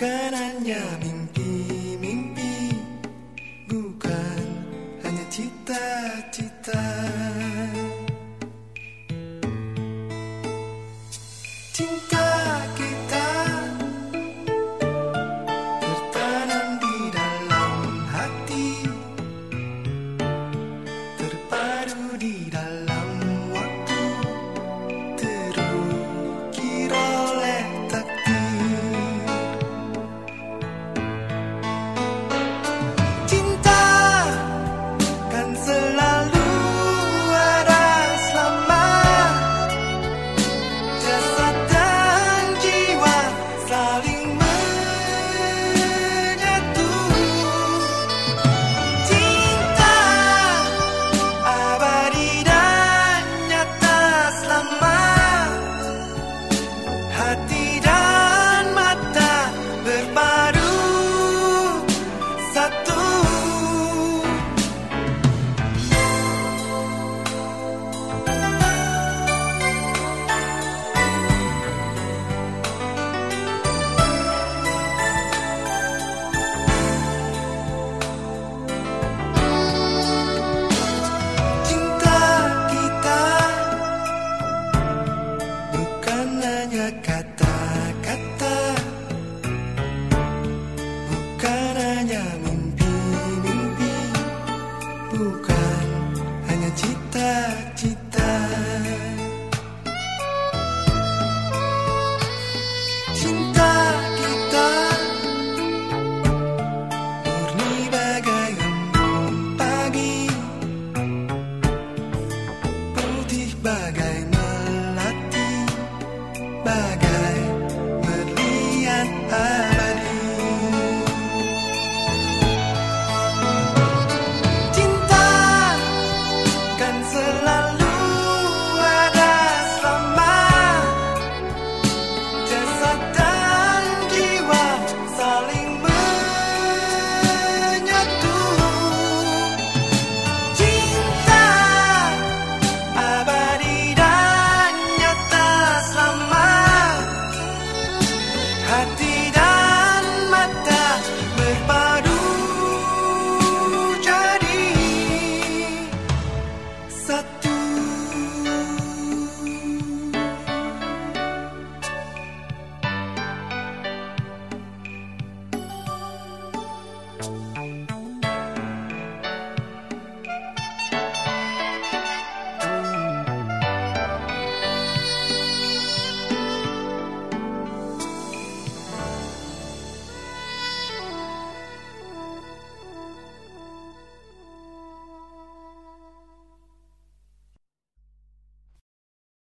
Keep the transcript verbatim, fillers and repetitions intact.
Bukan hanya mimpi-mimpi, bukan hanya cita-cita. Cinta kita tertanam di dalam hati, terpadu di dalam waktu, terukir oleh takdir. Cinta kan selalu ada selama jasad dan jiwa saling menyatu. Cinta abadi dan nyata selama hati dan mata berpadu satu. Cinta kita bukan hanya kata-kata, bukan hanya mimpi-mimpi, bukan hanya cita-cita. Cinta kita murni bagai embun pagi, putih bagai melati, bagai berlian abadi. Cinta kan selalu ada selama jasad dan jiwa saling menyatu. Cinta abadi dan nyata selama hati dan mata berpadu jadi satu.